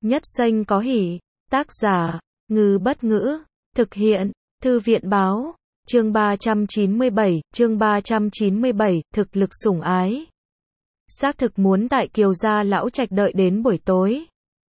Nhất Xanh có hỉ. Tác giả, Ngư Bất Ngữ. Thực hiện, Thư viện Báo. Chương 397, thực lực sủng ái. Xác thực muốn tại Kiều gia lão trạch đợi đến buổi tối.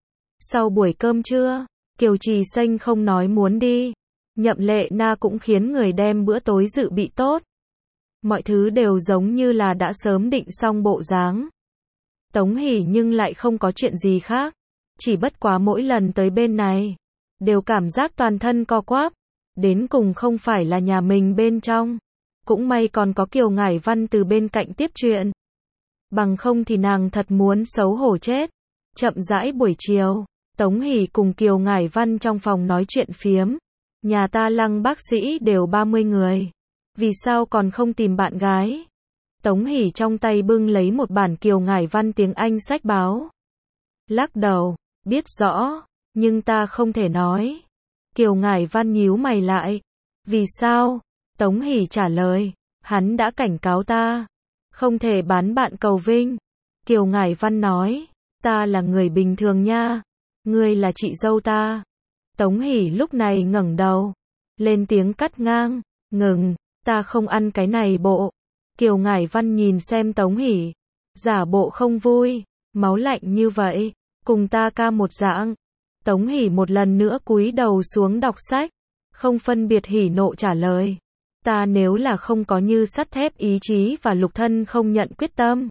Sau buổi cơm trưa, Kiều Trì Xanh không nói muốn đi. Nhậm Lệ Na cũng khiến người đem bữa tối dự bị tốt. Mọi thứ đều giống như là đã sớm định xong bộ dáng. Tống Hỷ nhưng lại không có chuyện gì khác. Chỉ bất quá mỗi lần tới bên này, đều cảm giác toàn thân co quắp. Đến cùng không phải là nhà mình bên trong. Cũng may còn có Kiều Ngải Văn từ bên cạnh tiếp chuyện. Bằng không thì nàng thật muốn xấu hổ chết. Chậm rãi buổi chiều, Tống Hỷ cùng Kiều Ngải Văn trong phòng nói chuyện phiếm. Nhà ta Lăng bác sĩ đều 30 người. Vì sao còn không tìm bạn gái? Tống Hỷ trong tay bưng lấy một bản Kiều Ngải Văn tiếng Anh sách báo. Lắc đầu, biết rõ, nhưng ta không thể nói. Kiều Ngải Văn nhíu mày lại. Vì sao? Tống Hỷ trả lời, hắn đã cảnh cáo ta. Không thể bán bạn cầu vinh. Kiều Ngải Văn nói, ta là người bình thường nha. Ngươi là chị dâu ta. Tống Hỷ lúc này ngẩng đầu. Lên tiếng cắt ngang, ngừng, ta không ăn cái này bộ. Kiều Ngải Văn nhìn xem Tống Hỷ. Giả bộ không vui, máu lạnh như vậy, cùng ta ca một dạng. Tống Hỷ một lần nữa cúi đầu xuống đọc sách. Không phân biệt hỉ nộ trả lời. Ta nếu là không có như sắt thép ý chí và lục thân không nhận quyết tâm.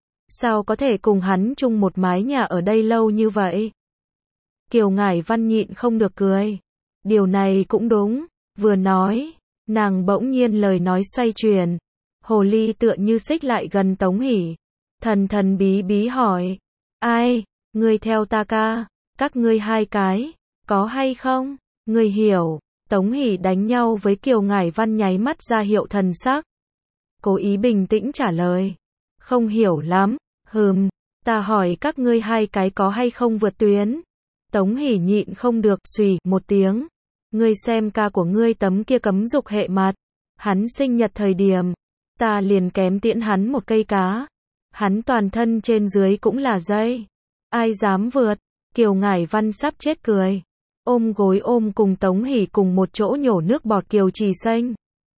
Sao có thể cùng hắn chung một mái nhà ở đây lâu như vậy? Kiều Ngải Văn nhịn không được cười. Điều này cũng đúng. Vừa nói, nàng bỗng nhiên lời nói xoay chuyển. Hồ ly tựa như xích lại gần Tống Hỷ. Thần thần bí bí hỏi. Ai, ngươi theo ta ca, các ngươi hai cái, có hay không? Ngươi hiểu. Tống Hỷ đánh nhau với Kiều Ngải Văn nháy mắt ra hiệu thần sắc. Cố ý bình tĩnh trả lời. Không hiểu lắm, ta hỏi các ngươi hai cái có hay không vượt tuyến? Tống Hỷ nhịn không được, xùy một tiếng. Ngươi xem ca của ngươi tấm kia cấm dục hệ mặt. Hắn sinh nhật thời điểm, ta liền kém tiễn hắn một cây cá. Hắn toàn thân trên dưới cũng là dây. Ai dám vượt? Kiều Ngải Văn sắp chết cười. Ôm gối ôm cùng Tống Hỷ cùng một chỗ nhổ nước bọt Kiều Trì Xanh.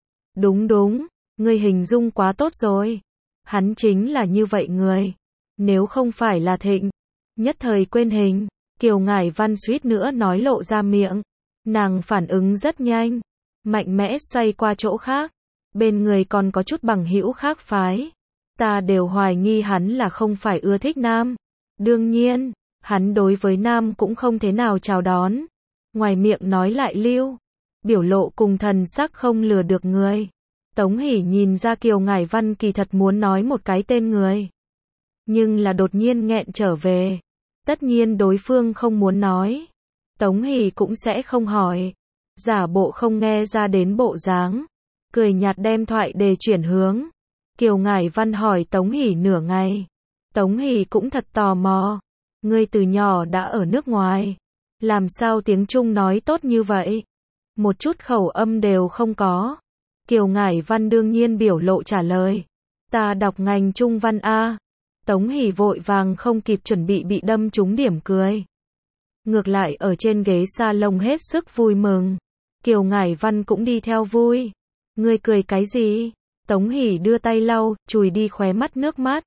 Đúng, ngươi hình dung quá tốt rồi. Hắn chính là như vậy người. Nếu không phải là Thịnh, nhất thời quên hình. Kiều Ngải Văn suýt nữa nói lộ ra miệng. Nàng phản ứng rất nhanh, mạnh mẽ xoay qua chỗ khác. Bên người còn có chút bằng hữu khác phái. Ta đều hoài nghi hắn là không phải ưa thích nam. Đương nhiên, hắn đối với nam cũng không thế nào chào đón. Ngoài miệng nói lại lưu, biểu lộ cùng thần sắc không lừa được người. Tống Hỷ nhìn ra Kiều Ngải Văn kỳ thật muốn nói một cái tên người. Nhưng là đột nhiên nghẹn trở về. Tất nhiên đối phương không muốn nói. Tống Hỷ cũng sẽ không hỏi. Giả bộ không nghe ra đến bộ dáng. Cười nhạt đem thoại đề chuyển hướng. Kiều Ngải Văn hỏi Tống Hỷ nửa ngày. Tống Hỷ cũng thật tò mò. Ngươi từ nhỏ đã ở nước ngoài. Làm sao tiếng Trung nói tốt như vậy? Một chút khẩu âm đều không có. Kiều Ngải Văn đương nhiên biểu lộ trả lời. Ta đọc ngành Trung văn A. Tống Hỷ vội vàng không kịp chuẩn bị bị đâm trúng điểm cười. Ngược lại ở trên ghế salon hết sức vui mừng. Kiều Ngải Văn cũng đi theo vui. Ngươi cười cái gì? Tống Hỷ đưa tay lau, chùi đi khóe mắt nước mắt.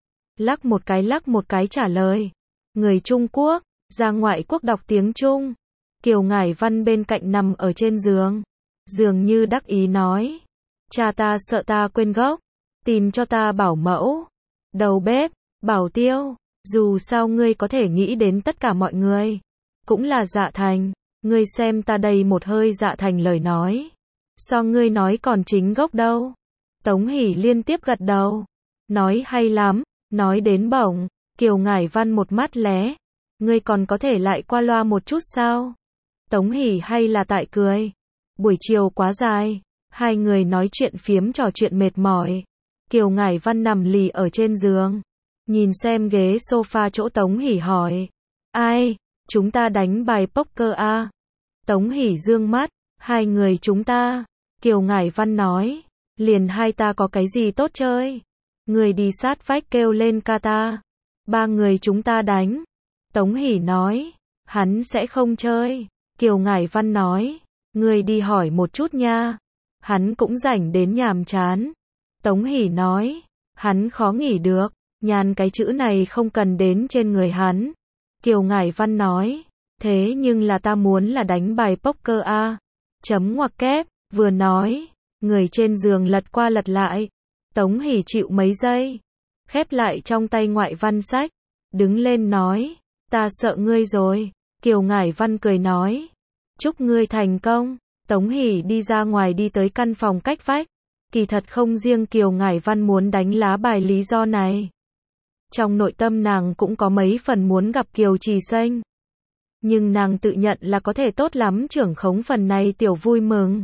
Lắc một cái trả lời. Người Trung Quốc, ra ngoại quốc đọc tiếng Trung. Kiều Ngải Văn bên cạnh nằm ở trên giường. Dường như đắc ý nói. Cha ta sợ ta quên gốc. Tìm cho ta bảo mẫu. Đầu bếp, bảo tiêu. Dù sao ngươi có thể nghĩ đến tất cả mọi người. Cũng là Dạ Thành. Ngươi xem ta đây một hơi Dạ Thành lời nói. So ngươi nói còn chính gốc đâu. Tống Hỷ liên tiếp gật đầu. Nói hay lắm. Nói đến bổng. Kiều Ngải Văn một mắt lé. Ngươi còn có thể lại qua loa một chút sao? Tống Hỷ hay là tại cười. Buổi chiều quá dài. Hai người nói chuyện phiếm trò chuyện mệt mỏi. Kiều Ngải Văn nằm lì ở trên giường. Nhìn xem ghế sofa chỗ Tống Hỷ hỏi. Ai? Chúng ta đánh bài poker a? Tống Hỷ dương mắt. Hai người chúng ta. Kiều Ngải Văn nói. Liền hai ta có cái gì tốt chơi? Người đi sát vách kêu lên ca ta. Ba người chúng ta đánh. Tống Hỷ nói. Hắn sẽ không chơi. Kiều Ngải Văn nói, ngươi đi hỏi một chút nha. Hắn cũng rảnh đến nhàm chán. Tống Hỷ nói, hắn khó nghỉ được, nhàn cái chữ này không cần đến trên người hắn. Kiều Ngải Văn nói, thế nhưng là ta muốn là đánh bài poker a. Chấm ngoặc kép, vừa nói, người trên giường lật qua lật lại. Tống Hỷ chịu mấy giây, khép lại trong tay ngoại văn sách, đứng lên nói, ta sợ ngươi rồi. Kiều Ngải Văn cười nói, chúc ngươi thành công. Tống Hỷ đi ra ngoài đi tới căn phòng cách vách. Kỳ thật không riêng Kiều Ngải Văn muốn đánh lá bài lý do này. Trong nội tâm nàng cũng có mấy phần muốn gặp Kiều Trì Xanh. Nhưng nàng tự nhận là có thể tốt lắm trưởng khống phần này tiểu vui mừng.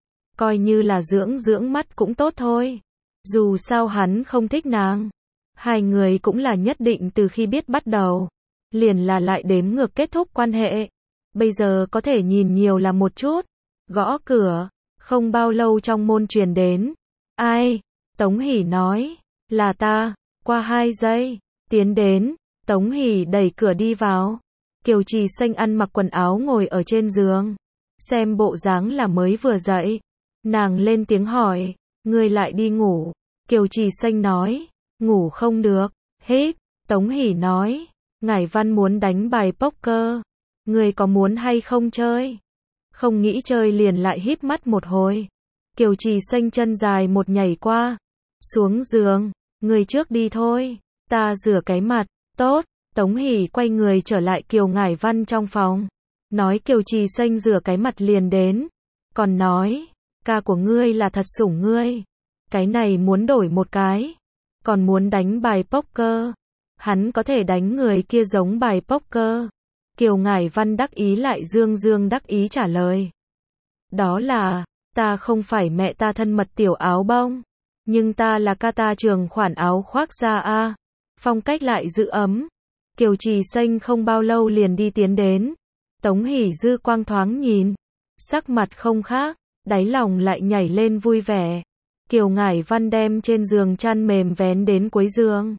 Coi như là dưỡng mắt cũng tốt thôi. Dù sao hắn không thích nàng. Hai người cũng là nhất định từ khi biết bắt đầu. Liền là lại đếm ngược kết thúc quan hệ. Bây giờ có thể nhìn nhiều là một chút. Gõ cửa. Không bao lâu trong môn truyền đến. Ai? Tống Hỷ nói. Là ta. Qua 2 giây. Tiến đến. Tống Hỷ đẩy cửa đi vào. Kiều Trì Xanh ăn mặc quần áo ngồi ở trên giường. Xem bộ dáng là mới vừa dậy. Nàng lên tiếng hỏi. Ngươi lại đi ngủ. Kiều Trì Xanh nói. Ngủ không được. Hít. Tống Hỷ nói. Ngải Văn muốn đánh bài poker. Ngươi có muốn hay không chơi? Không nghĩ chơi liền lại híp mắt một hồi. Kiều Trì Xanh chân dài một nhảy qua. Xuống giường. Ngươi trước đi thôi. Ta rửa cái mặt. Tốt. Tống Hỷ quay người trở lại Kiều Ngải Văn trong phòng. Nói Kiều Trì Xanh rửa cái mặt liền đến. Còn nói. Ca của ngươi là thật sủng ngươi. Cái này muốn đổi một cái. Còn muốn đánh bài poker. Hắn có thể đánh người kia giống bài poker. Kiều Ngải Văn đắc ý lại dương đắc ý trả lời. Đó là, ta không phải mẹ ta thân mật tiểu áo bông. Nhưng ta là ca ta trường khoản áo khoác da a. Phong cách lại giữ ấm. Kiều Trì Xanh không bao lâu liền đi tiến đến. Tống Hỷ dư quang thoáng nhìn. Sắc mặt không khác, đáy lòng lại nhảy lên vui vẻ. Kiều Ngải Văn đem trên giường chăn mềm vén đến cuối giường.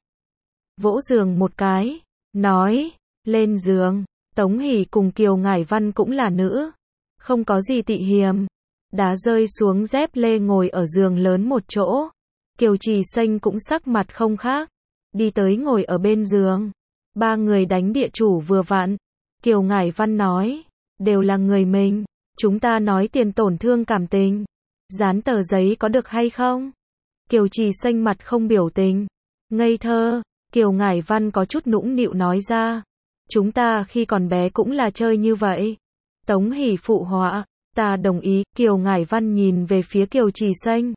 Vỗ giường một cái, nói, lên giường. Tống Hỷ cùng Kiều Ngải Văn cũng là nữ. Không có gì tị hiềm. Đá rơi xuống dép lê ngồi ở giường lớn một chỗ. Kiều Trì Xanh cũng sắc mặt không khác. Đi tới ngồi ở bên giường. Ba người đánh địa chủ vừa vặn. Kiều Ngải Văn nói, đều là người mình. Chúng ta nói tiền tổn thương cảm tình. Dán tờ giấy có được hay không? Kiều Trì Xanh mặt không biểu tình. Ngây thơ. Kiều Ngải Văn có chút nũng nịu nói ra. Chúng ta khi còn bé cũng là chơi như vậy. Tống Hỷ phụ họa. Ta đồng ý. Kiều Ngải Văn nhìn về phía Kiều Trì Xanh.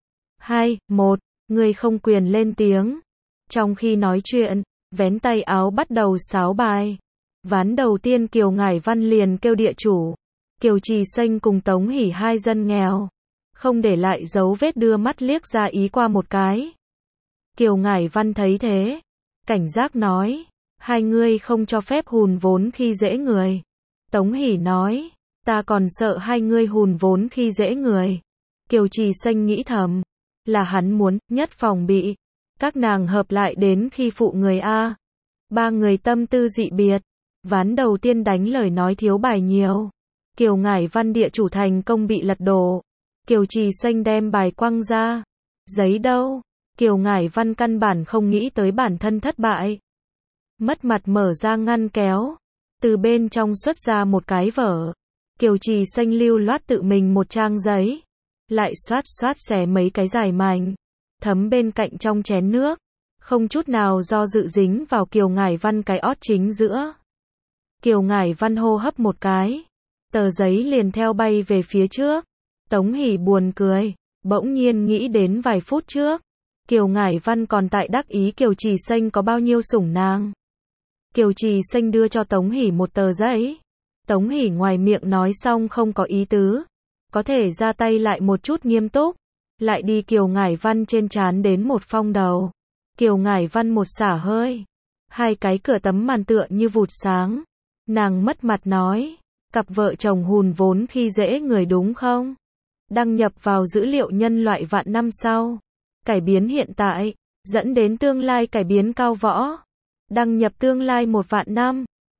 2, 1. Người không quyền lên tiếng. Trong khi nói chuyện, vén tay áo bắt đầu sáo bài. Ván đầu tiên Kiều Ngải Văn liền kêu địa chủ. Kiều Trì Xanh cùng Tống Hỷ hai dân nghèo. Không để lại dấu vết đưa mắt liếc ra ý qua một cái. Kiều Ngải Văn thấy thế. Cảnh giác nói. Hai ngươi không cho phép hùn vốn khi dễ người. Tống Hỷ nói. Ta còn sợ hai ngươi hùn vốn khi dễ người. Kiều Trì Xanh nghĩ thầm. Là hắn muốn, nhất phòng bị. Các nàng hợp lại đến khi phụ người A. Ba người tâm tư dị biệt. Ván đầu tiên đánh lời nói thiếu bài nhiều. Kiều Ngải Văn địa chủ thành công bị lật đổ. Kiều Trì Xanh đem bài quăng ra. Giấy đâu? Kiều Ngải Văn căn bản không nghĩ tới bản thân thất bại. Mất mặt mở ra ngăn kéo. Từ bên trong xuất ra một cái vở. Kiều Trì Xanh lưu loát tự mình một trang giấy. Lại xoát xé mấy cái dài mảnh. Thấm bên cạnh trong chén nước. Không chút nào do dự dính vào Kiều Ngải Văn cái ót chính giữa. Kiều Ngải Văn hô hấp một cái. Tờ giấy liền theo bay về phía trước. Tống Hỷ buồn cười. Bỗng nhiên nghĩ đến vài phút trước. Kiều Ngải Văn còn tại đắc ý Kiều Trì Xanh có bao nhiêu sủng nàng. Kiều Trì Xanh đưa cho Tống Hỷ một tờ giấy. Tống Hỷ ngoài miệng nói xong không có ý tứ. Có thể ra tay lại một chút nghiêm túc. Lại đi Kiều Ngải Văn trên trán đến một phong đầu. Kiều Ngải Văn một xả hơi. Hai cái cửa tấm màn tựa như vụt sáng. Nàng mất mặt nói. Cặp vợ chồng hùn vốn khi dễ người đúng không? Đăng nhập vào dữ liệu nhân loại vạn năm sau. Cải biến hiện tại. Dẫn đến tương lai cải biến cao võ. Đăng nhập tương lai 1 vạn năm.